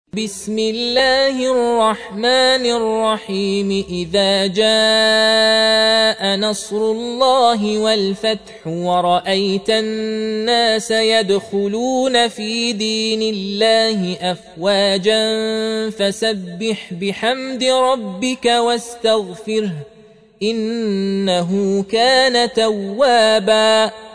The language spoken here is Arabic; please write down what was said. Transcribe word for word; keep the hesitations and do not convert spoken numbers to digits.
بسم الله الرحمن الرحيم إذا جاء نصر الله والفتح ورأيت الناس يدخلون في دين الله أفواجا فسبح بحمد ربك واستغفره إنه كان توابا.